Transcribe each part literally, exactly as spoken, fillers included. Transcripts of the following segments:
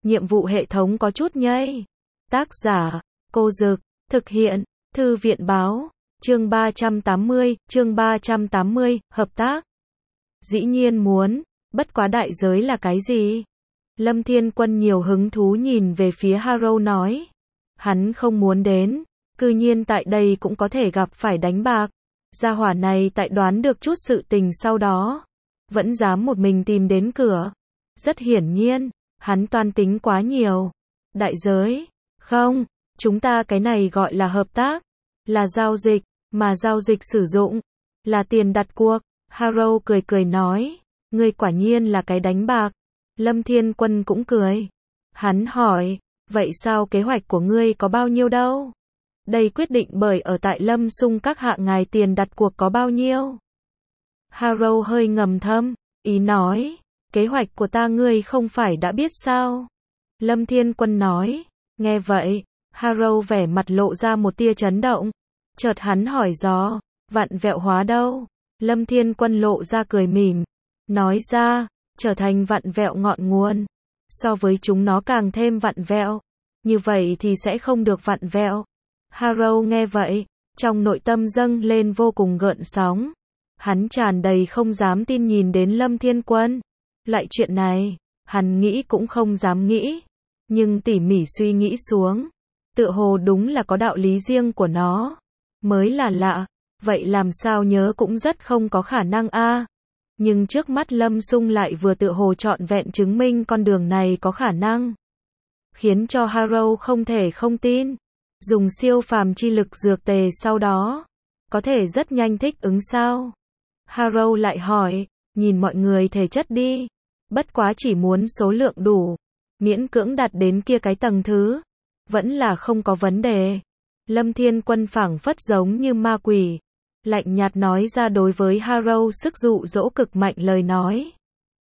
nhiệm vụ hệ thống có chút nhây. Tác giả, Cô Dực, thực hiện, Thư viện báo, chương ba trăm tám mươi, chương ba trăm tám mươi, hợp tác. Dĩ nhiên muốn, bất quá đại giới là cái gì? Lâm Thiên Quân nhiều hứng thú nhìn về phía Harrow nói. Hắn không muốn đến, cư nhiên tại đây cũng có thể gặp phải đánh bạc. Gia hỏa này tại đoán được chút sự tình sau đó, vẫn dám một mình tìm đến cửa. Rất hiển nhiên, hắn toan tính quá nhiều. Đại giới? Không, chúng ta cái này gọi là hợp tác, là giao dịch, mà giao dịch sử dụng, là tiền đặt cuộc. Harrow cười cười nói, ngươi quả nhiên là cái đánh bạc. Lâm Thiên Quân cũng cười. Hắn hỏi, vậy sao kế hoạch của ngươi có bao nhiêu đâu? Đây quyết định bởi ở tại Lâm Sung các hạ ngài tiền đặt cuộc có bao nhiêu? Harrow hơi ngầm thâm, ý nói, kế hoạch của ta ngươi không phải đã biết sao? Lâm Thiên Quân nói, nghe vậy, Harrow vẻ mặt lộ ra một tia chấn động. Chợt hắn hỏi dò, vặn vẹo hóa đâu? Lâm Thiên Quân lộ ra cười mỉm, nói ra, trở thành vặn vẹo ngọn nguồn. So với chúng nó càng thêm vặn vẹo, như vậy thì sẽ không được vặn vẹo. Harrow nghe vậy, trong nội tâm dâng lên vô cùng gợn sóng. Hắn tràn đầy không dám tin nhìn đến Lâm Thiên Quân. Loại chuyện này, hắn nghĩ cũng không dám nghĩ. Nhưng tỉ mỉ suy nghĩ xuống, tựa hồ đúng là có đạo lý riêng của nó. Mới là lạ, vậy làm sao nhớ cũng rất không có khả năng a. Nhưng trước mắt Lâm Sung lại vừa tựa hồ trọn vẹn chứng minh con đường này có khả năng. Khiến cho Harrow không thể không tin. Dùng siêu phàm chi lực dược tề sau đó, có thể rất nhanh thích ứng sao? Harrow lại hỏi, nhìn mọi người thể chất đi. Bất quá chỉ muốn số lượng đủ, miễn cưỡng đạt đến kia cái tầng thứ, vẫn là không có vấn đề. Lâm Thiên Quân phảng phất giống như ma quỷ, lạnh nhạt nói ra đối với Harrow sức dụ dỗ cực mạnh lời nói.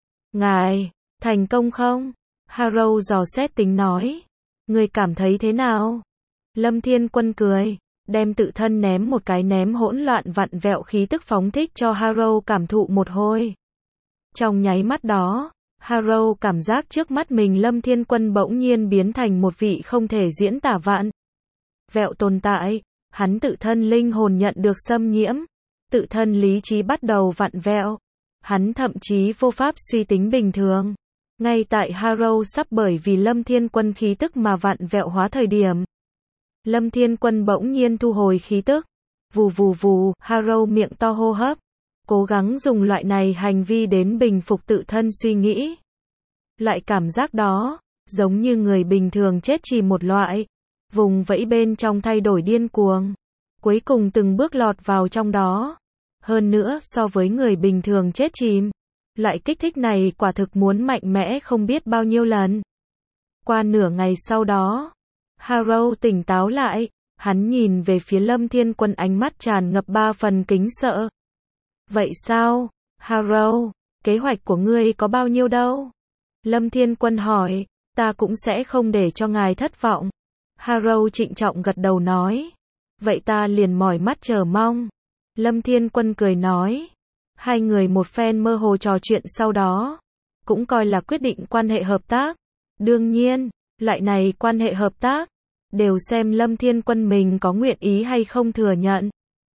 Ngài, thành công không? Harrow dò xét tính nói. Người cảm thấy thế nào? Lâm Thiên Quân cười, đem tự thân ném một cái ném hỗn loạn vặn vẹo khí tức phóng thích cho Harrow cảm thụ một hồi. Trong nháy mắt đó, Harrow cảm giác trước mắt mình Lâm Thiên Quân bỗng nhiên biến thành một vị không thể diễn tả vạn vẹo tồn tại. Hắn tự thân linh hồn nhận được xâm nhiễm, tự thân lý trí bắt đầu vặn vẹo. Hắn thậm chí vô pháp suy tính bình thường. Ngay tại Harrow sắp bởi vì Lâm Thiên Quân khí tức mà vặn vẹo hóa thời điểm, Lâm Thiên Quân bỗng nhiên thu hồi khí tức. Vù vù vù, Harrow miệng to hô hấp, cố gắng dùng loại này hành vi đến bình phục tự thân suy nghĩ. Loại cảm giác đó, giống như người bình thường chết chỉ một loại, vùng vẫy bên trong thay đổi điên cuồng, cuối cùng từng bước lọt vào trong đó. Hơn nữa so với người bình thường chết chìm, loại kích thích này quả thực muốn mạnh mẽ không biết bao nhiêu lần. Qua nửa ngày sau đó, Harrow tỉnh táo lại, hắn nhìn về phía Lâm Thiên Quân ánh mắt tràn ngập ba phần kính sợ. Vậy sao, Harrow, kế hoạch của ngươi có bao nhiêu đâu? Lâm Thiên Quân hỏi, ta cũng sẽ không để cho ngài thất vọng. Harrow trịnh trọng gật đầu nói, vậy ta liền mỏi mắt chờ mong. Lâm Thiên Quân cười nói, hai người một phen mơ hồ trò chuyện sau đó, cũng coi là quyết định quan hệ hợp tác. Đương nhiên, loại này quan hệ hợp tác, đều xem Lâm Thiên Quân mình có nguyện ý hay không thừa nhận.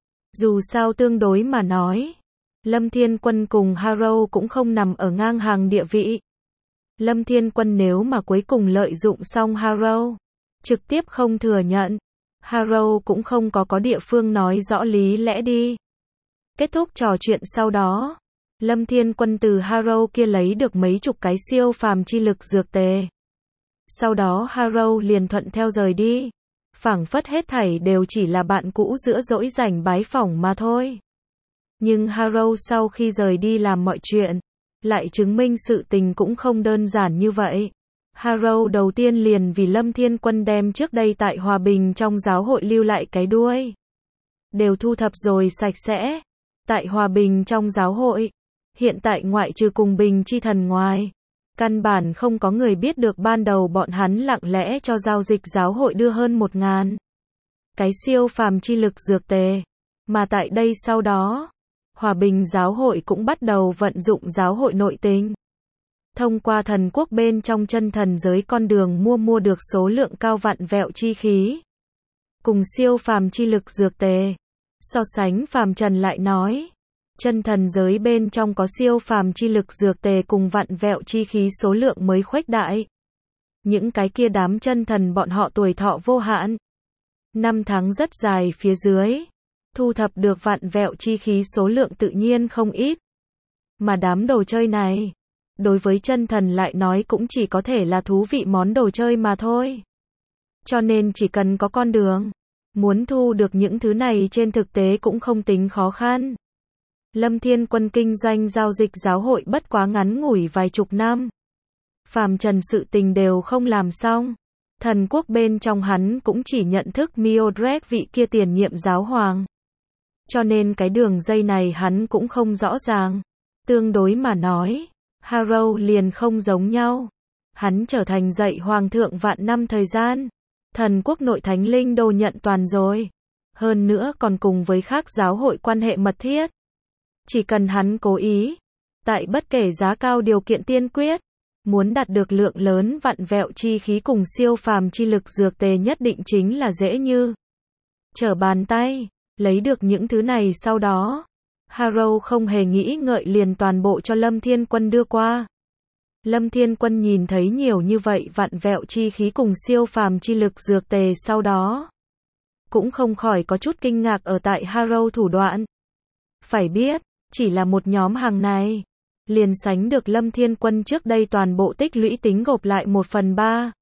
Dù sao tương đối mà nói, Lâm Thiên Quân cùng Harrow cũng không nằm ở ngang hàng địa vị. Lâm Thiên Quân nếu mà cuối cùng lợi dụng xong Harrow, trực tiếp không thừa nhận, Harrow cũng không có có địa phương nói rõ lý lẽ đi. Kết thúc trò chuyện sau đó, Lâm Thiên Quân từ Harrow kia lấy được mấy chục cái siêu phàm chi lực dược tề. Sau đó Harrow liền thuận theo rời đi, phảng phất hết thảy đều chỉ là bạn cũ giữa dỗi rảnh bái phỏng mà thôi. Nhưng Harrow sau khi rời đi làm mọi chuyện, lại chứng minh sự tình cũng không đơn giản như vậy. Harrow đầu tiên liền vì Lâm Thiên Quân đem trước đây tại Hòa Bình trong giáo hội lưu lại cái đuôi đều thu thập rồi sạch sẽ. Tại Hòa Bình trong giáo hội, hiện tại ngoại trừ cùng Bình Chi Thần ngoài, căn bản không có người biết được ban đầu bọn hắn lặng lẽ cho giao dịch giáo hội đưa hơn một ngàn cái siêu phàm chi lực dược tề. Mà tại đây sau đó, Hòa Bình giáo hội cũng bắt đầu vận dụng giáo hội nội tình. thông qua thần quốc bên trong chân thần giới con đường mua mua được số lượng cao vặn vẹo chi khí, cùng siêu phàm chi lực dược tề. So sánh phàm trần lại nói, chân thần giới bên trong có siêu phàm chi lực dược tề cùng vặn vẹo chi khí số lượng mới khuếch đại. Những cái kia đám chân thần bọn họ tuổi thọ vô hạn. Năm tháng rất dài phía dưới, thu thập được vặn vẹo chi khí số lượng tự nhiên không ít. Mà đám đồ chơi này, đối với chân thần lại nói cũng chỉ có thể là thú vị món đồ chơi mà thôi. Cho nên chỉ cần có con đường, muốn thu được những thứ này trên thực tế cũng không tính khó khăn. Lâm Thiên Quân kinh doanh giao dịch giáo hội bất quá ngắn ngủi vài chục năm. Phàm trần sự tình đều không làm xong. Thần quốc bên trong hắn cũng chỉ nhận thức Mildred vị kia tiền nhiệm giáo hoàng. Cho nên cái đường dây này hắn cũng không rõ ràng. Tương đối mà nói, Harrow liền không giống nhau. Hắn trở thành dạy hoàng thượng vạn năm thời gian. Thần quốc nội thánh linh đô nhận toàn rồi. Hơn nữa còn cùng với khác giáo hội quan hệ mật thiết. Chỉ cần hắn cố ý, tại bất kể giá cao điều kiện tiên quyết, muốn đạt được lượng lớn vặn vẹo chi khí cùng siêu phàm chi lực dược tề nhất định chính là dễ như trở bàn tay. Lấy được những thứ này sau đó, Harrow không hề nghĩ ngợi liền toàn bộ cho Lâm Thiên Quân đưa qua. Lâm Thiên Quân nhìn thấy nhiều như vậy vặn vẹo chi khí cùng siêu phàm chi lực dược tề sau đó, cũng không khỏi có chút kinh ngạc ở tại Harrow thủ đoạn. Phải biết, chỉ là một nhóm hàng này, liền sánh được Lâm Thiên Quân trước đây toàn bộ tích lũy tính gộp lại một phần ba.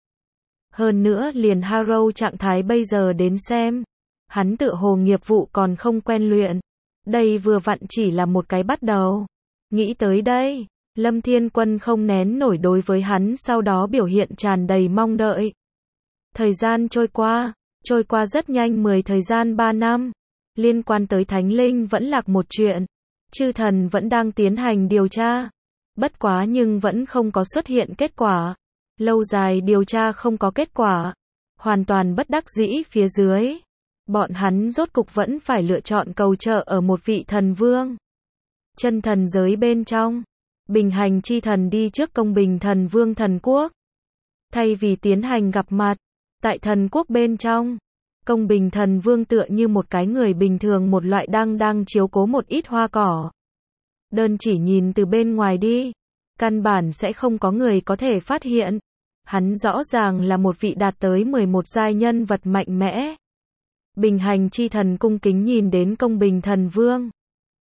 Hơn nữa liền Harrow trạng thái bây giờ đến xem, hắn tựa hồ nghiệp vụ còn không quen luyện. Đây vừa vặn chỉ là một cái bắt đầu. Nghĩ tới đây, Lâm Thiên Quân không nén nổi đối với hắn sau đó biểu hiện tràn đầy mong đợi. Thời gian trôi qua, trôi qua rất nhanh mười thời gian ba năm. Liên quan tới Thánh Linh vẫn lạc một chuyện. Chư thần vẫn đang tiến hành điều tra. Bất quá nhưng vẫn không có xuất hiện kết quả. Lâu dài điều tra không có kết quả. Hoàn toàn bất đắc dĩ phía dưới. Bọn hắn rốt cục vẫn phải lựa chọn cầu trợ ở một vị thần vương. Chân thần giới bên trong. Bình hành chi thần đi trước công bình thần vương thần quốc. Thay vì tiến hành gặp mặt. Tại thần quốc bên trong. Công bình thần vương tựa như một cái người bình thường một loại đang đang chiếu cố một ít hoa cỏ. Đơn chỉ nhìn từ bên ngoài đi, căn bản sẽ không có người có thể phát hiện. Hắn rõ ràng là một vị đạt tới mười một giai nhân vật mạnh mẽ. Bình hành chi thần cung kính nhìn đến công bình thần vương.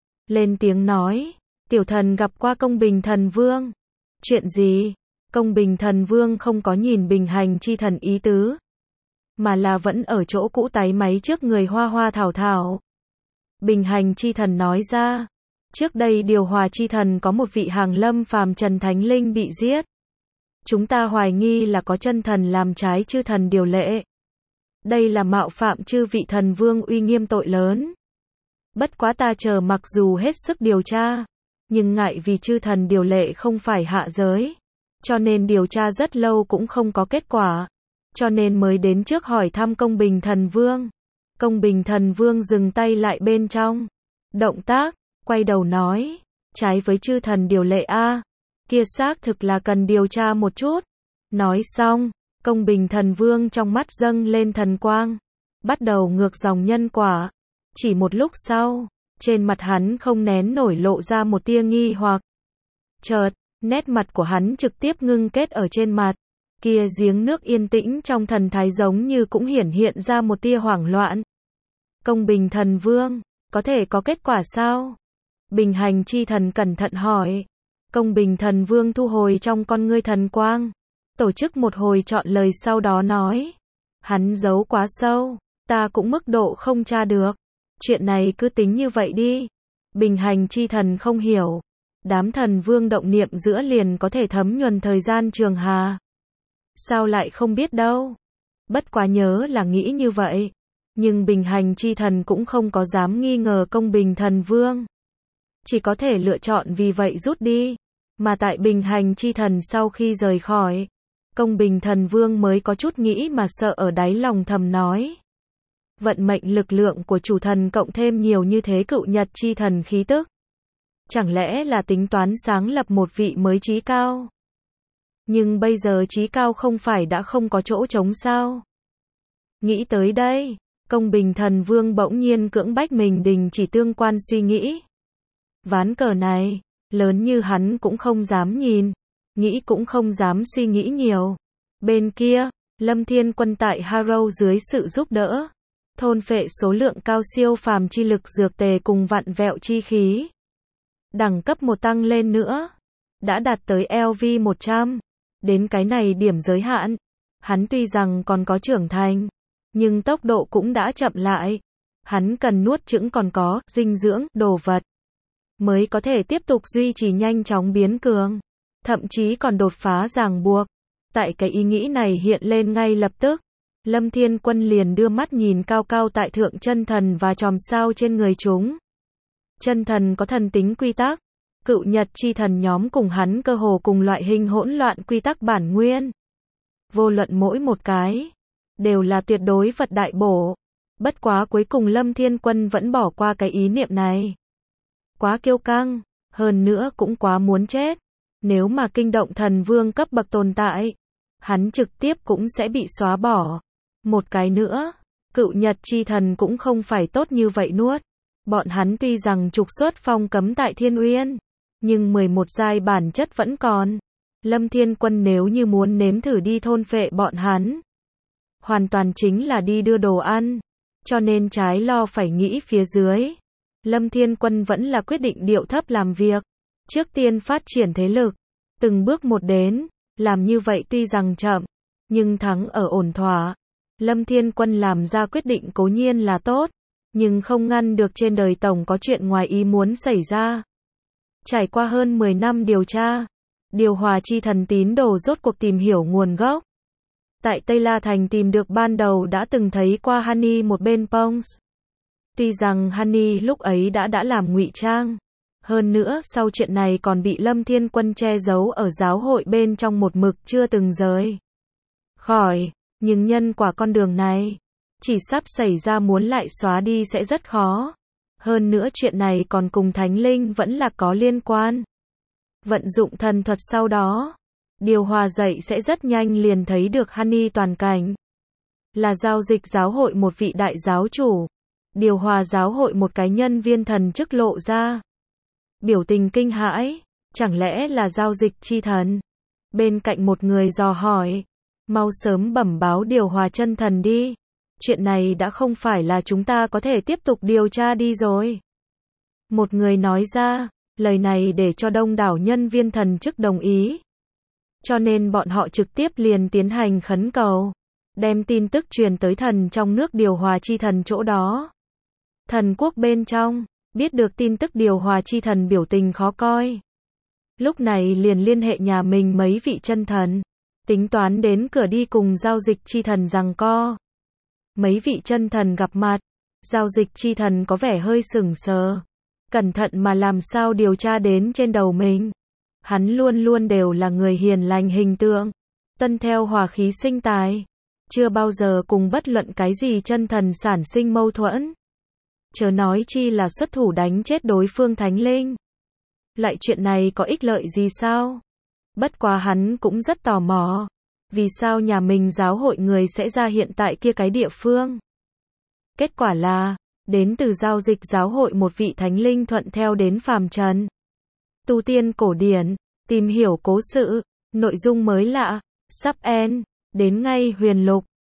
Lên tiếng nói, tiểu thần gặp qua công bình thần vương. Chuyện gì? Công bình thần vương không có nhìn bình hành chi thần ý tứ. Mà là vẫn ở chỗ cũ táy máy trước người hoa hoa thảo thảo. Bình hành chi thần nói ra, trước đây điều hòa chi thần có một vị hàng lâm phàm trần thánh linh bị giết. Chúng ta hoài nghi là có chân thần làm trái chư thần điều lệ. Đây là mạo phạm chư vị thần vương uy nghiêm tội lớn. Bất quá ta chờ mặc dù hết sức điều tra, nhưng ngại vì chư thần điều lệ không phải hạ giới, cho nên điều tra rất lâu cũng không có kết quả. Cho nên mới đến trước hỏi thăm công bình thần vương. Công bình thần vương dừng tay lại bên trong động tác, quay đầu nói, trái với chư thần điều lệ a, kia xác thực là cần điều tra một chút. Nói xong, công bình thần vương trong mắt dâng lên thần quang, bắt đầu ngược dòng nhân quả. Chỉ một lúc sau, trên mặt hắn không nén nổi lộ ra một tia nghi hoặc. Chợt, nét mặt của hắn trực tiếp ngưng kết ở trên mặt. Kia giếng nước yên tĩnh trong thần thái giống như cũng hiển hiện ra một tia hoảng loạn. Công bình thần vương, có thể có kết quả sao? Bình hành chi thần cẩn thận hỏi. Công bình thần vương thu hồi trong con ngươi thần quang, tổ chức một hồi chọn lời sau đó nói. Hắn giấu quá sâu, ta cũng mức độ không tra được. Chuyện này cứ tính như vậy đi. Bình hành chi thần không hiểu. Đám thần vương động niệm giữa liền có thể thấm nhuần thời gian trường hà. Sao lại không biết đâu. Bất quá nhớ là nghĩ như vậy. Nhưng bình hành chi thần cũng không có dám nghi ngờ công bình thần vương. Chỉ có thể lựa chọn vì vậy rút đi. Mà tại bình hành chi thần sau khi rời khỏi, công bình thần vương mới có chút nghĩ mà sợ ở đáy lòng thầm nói. Vận mệnh lực lượng của chủ thần cộng thêm nhiều như thế cựu nhật chi thần khí tức. Chẳng lẽ là tính toán sáng lập một vị mới trí cao? Nhưng bây giờ chí cao không phải đã không có chỗ trống sao? Nghĩ tới đây, Công Bình Thần Vương bỗng nhiên cưỡng bách mình đình chỉ tương quan suy nghĩ. Ván cờ này, lớn như hắn cũng không dám nhìn, nghĩ cũng không dám suy nghĩ nhiều. Bên kia, Lâm Thiên Quân tại Harrow dưới sự giúp đỡ, thôn phệ số lượng cao siêu phàm chi lực dược tề cùng vặn vẹo chi khí. Đẳng cấp một tăng lên nữa, đã đạt tới L V một trăm. Đến cái này điểm giới hạn, hắn tuy rằng còn có trưởng thành, nhưng tốc độ cũng đã chậm lại. Hắn cần nuốt chửng còn có dinh dưỡng, đồ vật, mới có thể tiếp tục duy trì nhanh chóng biến cường, thậm chí còn đột phá ràng buộc. Tại cái ý nghĩ này hiện lên ngay lập tức, Lâm Thiên Quân liền đưa mắt nhìn cao cao tại thượng chân thần và chòm sao trên người chúng. Chân thần có thần tính quy tắc, cựu nhật chi thần nhóm cùng hắn cơ hồ cùng loại hình hỗn loạn quy tắc bản nguyên. Vô luận mỗi một cái, đều là tuyệt đối vật đại bổ. Bất quá cuối cùng Lâm Thiên Quân vẫn bỏ qua cái ý niệm này. Quá kiêu căng, hơn nữa cũng quá muốn chết. Nếu mà kinh động thần vương cấp bậc tồn tại, hắn trực tiếp cũng sẽ bị xóa bỏ. Một cái nữa, cựu nhật chi thần cũng không phải tốt như vậy nuốt. Bọn hắn tuy rằng trục xuất phong cấm tại Thiên Uyên, nhưng mười một giai bản chất vẫn còn. Lâm Thiên Quân nếu như muốn nếm thử đi thôn phệ bọn hắn, hoàn toàn chính là đi đưa đồ ăn. Cho nên trái lo phải nghĩ phía dưới, Lâm Thiên Quân vẫn là quyết định điệu thấp làm việc. Trước tiên phát triển thế lực, từng bước một đến, làm như vậy tuy rằng chậm, nhưng thắng ở ổn thỏa. Lâm Thiên Quân làm ra quyết định cố nhiên là tốt, nhưng không ngăn được trên đời tổng có chuyện ngoài ý muốn xảy ra. Trải qua hơn mười năm điều tra, điều hòa chi thần tín đồ rốt cuộc tìm hiểu nguồn gốc. Tại Tây La Thành tìm được ban đầu đã từng thấy qua Honey một bên Pongs. Tuy rằng Honey lúc ấy đã đã làm ngụy trang, hơn nữa sau chuyện này còn bị Lâm Thiên Quân che giấu ở giáo hội bên trong một mực chưa từng rời khỏi, nhưng nhân quả con đường này, chỉ sắp xảy ra muốn lại xóa đi sẽ rất khó. Hơn nữa chuyện này còn cùng Thánh Linh vẫn là có liên quan. Vận dụng thần thuật sau đó, điều hòa dậy sẽ rất nhanh liền thấy được Honey toàn cảnh. Là giao dịch giáo hội một vị đại giáo chủ, điều hòa giáo hội một cái nhân viên thần chức lộ ra. Biểu tình kinh hãi, chẳng lẽ là giao dịch chi thần? Bên cạnh một người dò hỏi, mau sớm bẩm báo điều hòa chân thần đi. Chuyện này đã không phải là chúng ta có thể tiếp tục điều tra đi rồi. Một người nói ra, lời này để cho đông đảo nhân viên thần chức đồng ý. Cho nên bọn họ trực tiếp liền tiến hành khấn cầu, đem tin tức truyền tới thần trong nước điều hòa chi thần chỗ đó. Thần quốc bên trong, biết được tin tức điều hòa chi thần biểu tình khó coi. Lúc này liền liên hệ nhà mình mấy vị chân thần, tính toán đến cửa đi cùng giao dịch chi thần giằng co. Mấy vị chân thần gặp mặt, giao dịch chi thần có vẻ hơi sững sờ. Cẩn thận mà làm sao điều tra đến trên đầu mình. Hắn luôn luôn đều là người hiền lành hình tượng, tuân theo hòa khí sinh tài, chưa bao giờ cùng bất luận cái gì chân thần sản sinh mâu thuẫn. Chớ nói chi là xuất thủ đánh chết đối phương thánh linh. Lại chuyện này có ích lợi gì sao? Bất quá hắn cũng rất tò mò, vì sao nhà mình giáo hội người sẽ ra hiện tại kia cái địa phương. Kết quả là, đến từ giao dịch giáo hội một vị thánh linh thuận theo đến phàm trần. Tu tiên cổ điển, tìm hiểu cố sự, nội dung mới lạ, sắp end, đến ngay huyền lục.